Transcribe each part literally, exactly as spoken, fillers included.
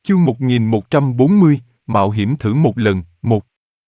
Chương một nghìn một trăm bốn mươi, mạo hiểm thử một lần, một.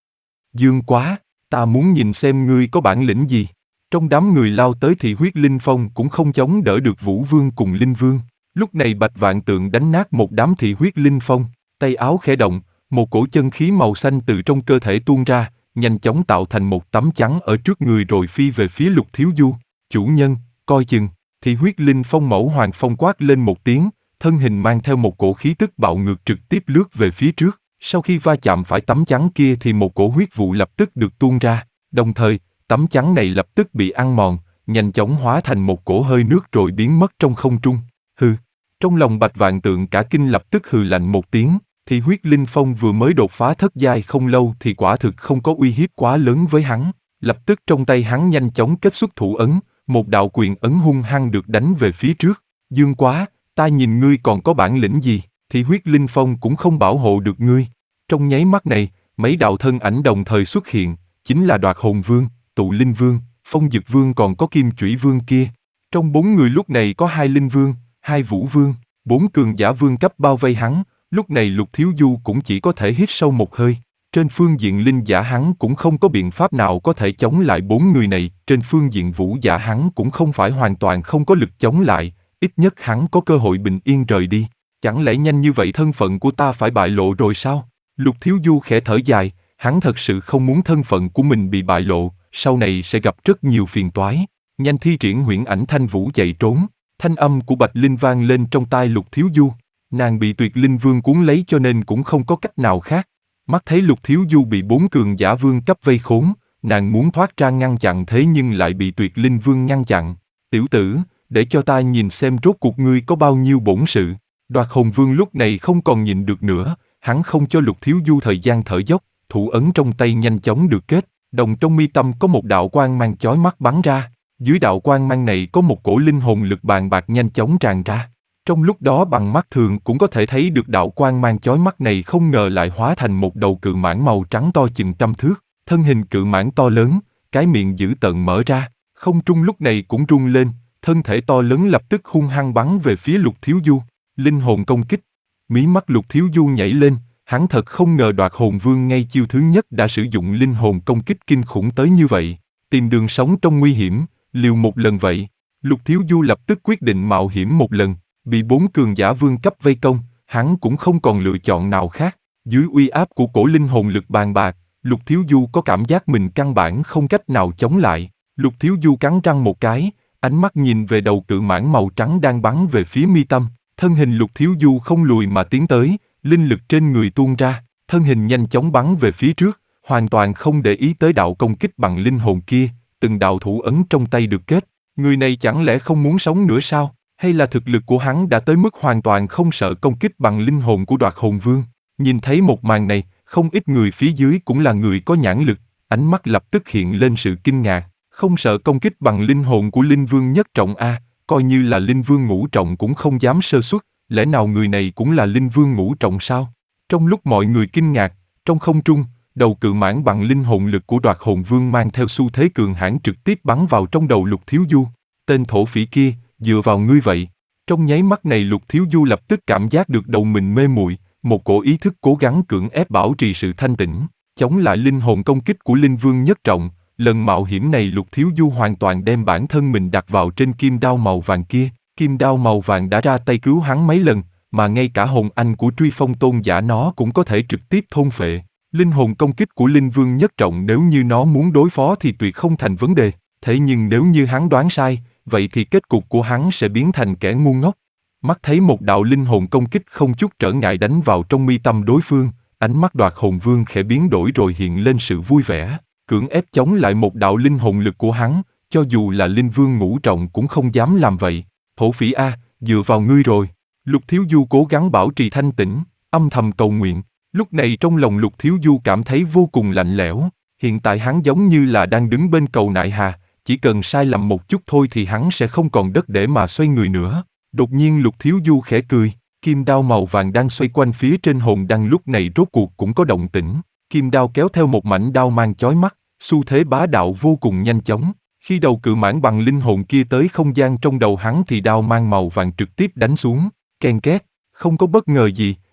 Dương quá, ta muốn nhìn xem ngươi có bản lĩnh gì. Trong đám người lao tới thì huyết linh phong cũng không chống đỡ được Vũ Vương cùng Linh Vương. Lúc này Bạch Vạn Tượng đánh nát một đám thị huyết linh phong, tay áo khẽ động, một cổ chân khí màu xanh từ trong cơ thể tuôn ra, nhanh chóng tạo thành một tấm chắn ở trước người rồi phi về phía Lục Thiếu Du. Chủ nhân, coi chừng. Thị huyết linh phong mẫu Hoàng Phong quát lên một tiếng, thân hình mang theo một cổ khí tức bạo ngược trực tiếp lướt về phía trước. Sau khi va chạm phải tấm chắn kia thì một cổ huyết vụ lập tức được tuôn ra, đồng thời, tấm chắn này lập tức bị ăn mòn, nhanh chóng hóa thành một cổ hơi nước rồi biến mất trong không trung. Hừ, trong lòng Bạch Vạn Tượng cả kinh lập tức hừ lạnh một tiếng, thì huyết linh phong vừa mới đột phá thất giai không lâu thì quả thực không có uy hiếp quá lớn với hắn. Lập tức trong tay hắn nhanh chóng kết xuất thủ ấn, một đạo quyền ấn hung hăng được đánh về phía trước. Dương quá, ta nhìn ngươi còn có bản lĩnh gì, thì huyết linh phong cũng không bảo hộ được ngươi. Trong nháy mắt này, mấy đạo thân ảnh đồng thời xuất hiện, chính là Đoạt Hồn Vương, Tụ Linh Vương, Phong Dực Vương còn có Kim Chủy Vương kia. Trong bốn người lúc này có hai Linh Vương, hai Vũ Vương, bốn cường giả vương cấp bao vây hắn, lúc này Lục Thiếu Du cũng chỉ có thể hít sâu một hơi. Trên phương diện linh giả hắn cũng không có biện pháp nào có thể chống lại bốn người này, trên phương diện vũ giả hắn cũng không phải hoàn toàn không có lực chống lại, ít nhất hắn có cơ hội bình yên rời đi. Chẳng lẽ nhanh như vậy thân phận của ta phải bại lộ rồi sao? Lục Thiếu Du khẽ thở dài, hắn thật sự không muốn thân phận của mình bị bại lộ, sau này sẽ gặp rất nhiều phiền toái. Nhanh thi triển huyễn ảnh thanh vũ chạy trốn, thanh âm của Bạch Linh vang lên trong tai Lục Thiếu Du. Nàng bị Tuyệt Linh Vương cuốn lấy cho nên cũng không có cách nào khác. Mắt thấy Lục Thiếu Du bị bốn cường giả vương cấp vây khốn, nàng muốn thoát ra ngăn chặn thế nhưng lại bị Tuyệt Linh Vương ngăn chặn. Tiểu tử, để cho ta nhìn xem rốt cuộc ngươi có bao nhiêu bổn sự. Đoạt Hồn Vương lúc này không còn nhịn được nữa, hắn không cho Lục Thiếu Du thời gian thở dốc, thủ ấn trong tay nhanh chóng được kết, đồng trong mi tâm có một đạo quang mang chói mắt bắn ra, dưới đạo quang mang này có một cổ linh hồn lực bàn bạc nhanh chóng tràn ra. Trong lúc đó bằng mắt thường cũng có thể thấy được đạo quang mang chói mắt này không ngờ lại hóa thành một đầu cự mãng màu trắng to chừng trăm thước, thân hình cự mãng to lớn, cái miệng dữ tợn mở ra, không trung lúc này cũng rung lên, thân thể to lớn lập tức hung hăng bắn về phía Lục Thiếu Du. Linh hồn công kích. Mí mắt Lục Thiếu Du nhảy lên, hắn thật không ngờ Đoạt Hồn Vương ngay chiêu thứ nhất đã sử dụng linh hồn công kích kinh khủng tới như vậy. Tìm đường sống trong nguy hiểm, liều một lần vậy. Lục Thiếu Du lập tức quyết định mạo hiểm một lần, bị bốn cường giả vương cấp vây công, hắn cũng không còn lựa chọn nào khác. Dưới uy áp của cổ linh hồn lực bàn bạc, Lục Thiếu Du có cảm giác mình căn bản không cách nào chống lại. Lục Thiếu Du cắn răng một cái, ánh mắt nhìn về đầu cự mãng màu trắng đang bắn về phía mi tâm. Thân hình Lục Thiếu Du không lùi mà tiến tới, linh lực trên người tuôn ra, thân hình nhanh chóng bắn về phía trước, hoàn toàn không để ý tới đạo công kích bằng linh hồn kia, từng đạo thủ ấn trong tay được kết. Người này chẳng lẽ không muốn sống nữa sao? Hay là thực lực của hắn đã tới mức hoàn toàn không sợ công kích bằng linh hồn của Đoạt Hồn Vương? Nhìn thấy một màn này, không ít người phía dưới cũng là người có nhãn lực, ánh mắt lập tức hiện lên sự kinh ngạc, không sợ công kích bằng linh hồn của Linh Vương nhất trọng a, coi như là Linh Vương ngũ trọng cũng không dám sơ suất, lẽ nào người này cũng là Linh Vương ngũ trọng sao? Trong lúc mọi người kinh ngạc, trong không trung, đầu cự mãng bằng linh hồn lực của Đoạt Hồn Vương mang theo xu thế cường hãn trực tiếp bắn vào trong đầu Lục Thiếu Du. Tên thổ phỉ kia, dựa vào ngươi vậy. Trong nháy mắt này Lục Thiếu Du lập tức cảm giác được đầu mình mê muội, một cổ ý thức cố gắng cưỡng ép bảo trì sự thanh tĩnh, chống lại linh hồn công kích của Linh Vương nhất trọng. Lần mạo hiểm này Lục Thiếu Du hoàn toàn đem bản thân mình đặt vào trên kim đao màu vàng kia. Kim đao màu vàng đã ra tay cứu hắn mấy lần, mà ngay cả hồn anh của Truy Phong Tôn giả nó cũng có thể trực tiếp thôn phệ. Linh hồn công kích của Linh Vương nhất trọng nếu như nó muốn đối phó thì tuyệt không thành vấn đề. Thế nhưng nếu như hắn đoán sai, vậy thì kết cục của hắn sẽ biến thành kẻ ngu ngốc. Mắt thấy một đạo linh hồn công kích không chút trở ngại đánh vào trong mi tâm đối phương, ánh mắt Đoạt Hồn Vương khẽ biến đổi rồi hiện lên sự vui vẻ, cưỡng ép chống lại một đạo linh hồn lực của hắn, cho dù là Linh Vương ngũ trọng cũng không dám làm vậy. Thổ phỉ a, dựa vào ngươi rồi. Lục Thiếu Du cố gắng bảo trì thanh tĩnh, âm thầm cầu nguyện. Lúc này trong lòng Lục Thiếu Du cảm thấy vô cùng lạnh lẽo. Hiện tại hắn giống như là đang đứng bên cầu nại hà, chỉ cần sai lầm một chút thôi thì hắn sẽ không còn đất để mà xoay người nữa. Đột nhiên Lục Thiếu Du khẽ cười, kim đao màu vàng đang xoay quanh phía trên hồn đăng lúc này rốt cuộc cũng có động tĩnh. Kim đao kéo theo một mảnh đao mang chói mắt, xu thế bá đạo vô cùng nhanh chóng. Khi đầu cự mãng bằng linh hồn kia tới không gian trong đầu hắn thì đao mang màu vàng trực tiếp đánh xuống, ken két, không có bất ngờ gì,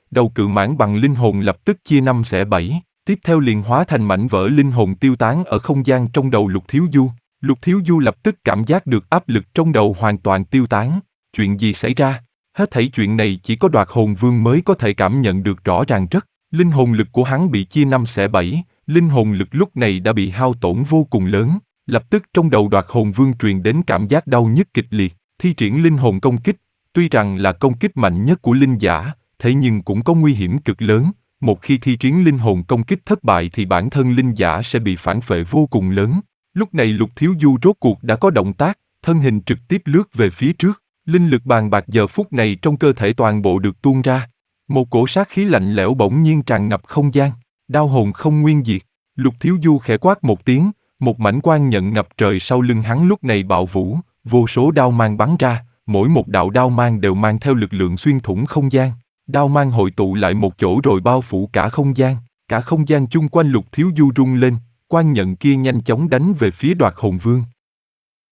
đầu cự mãng bằng linh hồn lập tức chia năm xẻ bảy, tiếp theo liền hóa thành mảnh vỡ linh hồn tiêu tán ở không gian trong đầu Lục Thiếu Du. Lục Thiếu Du lập tức cảm giác được áp lực trong đầu hoàn toàn tiêu tán. Chuyện gì xảy ra? Hết thảy chuyện này chỉ có Đoạt Hồn Vương mới có thể cảm nhận được rõ ràng rất. Linh hồn lực của hắn bị chia năm xẻ bảy, linh hồn lực lúc này đã bị hao tổn vô cùng lớn. Lập tức trong đầu Đoạt Hồn Vương truyền đến cảm giác đau nhức kịch liệt, thi triển linh hồn công kích. Tuy rằng là công kích mạnh nhất của linh giả, thế nhưng cũng có nguy hiểm cực lớn. Một khi thi triển linh hồn công kích thất bại thì bản thân linh giả sẽ bị phản phệ vô cùng lớn. Lúc này Lục Thiếu Du rốt cuộc đã có động tác, thân hình trực tiếp lướt về phía trước. Linh lực bàn bạc giờ phút này trong cơ thể toàn bộ được tuôn ra. Một cổ sát khí lạnh lẽo bỗng nhiên tràn ngập không gian. Đao hồn không nguyên diệt. Lục Thiếu Du khẽ quát một tiếng, một mảnh quang nhận ngập trời sau lưng hắn lúc này bạo vũ, vô số đao mang bắn ra, mỗi một đạo đao mang đều mang theo lực lượng xuyên thủng không gian. Đao mang hội tụ lại một chỗ rồi bao phủ cả không gian, cả không gian chung quanh Lục Thiếu Du rung lên, quang nhận kia nhanh chóng đánh về phía Đoạt Hồn Vương.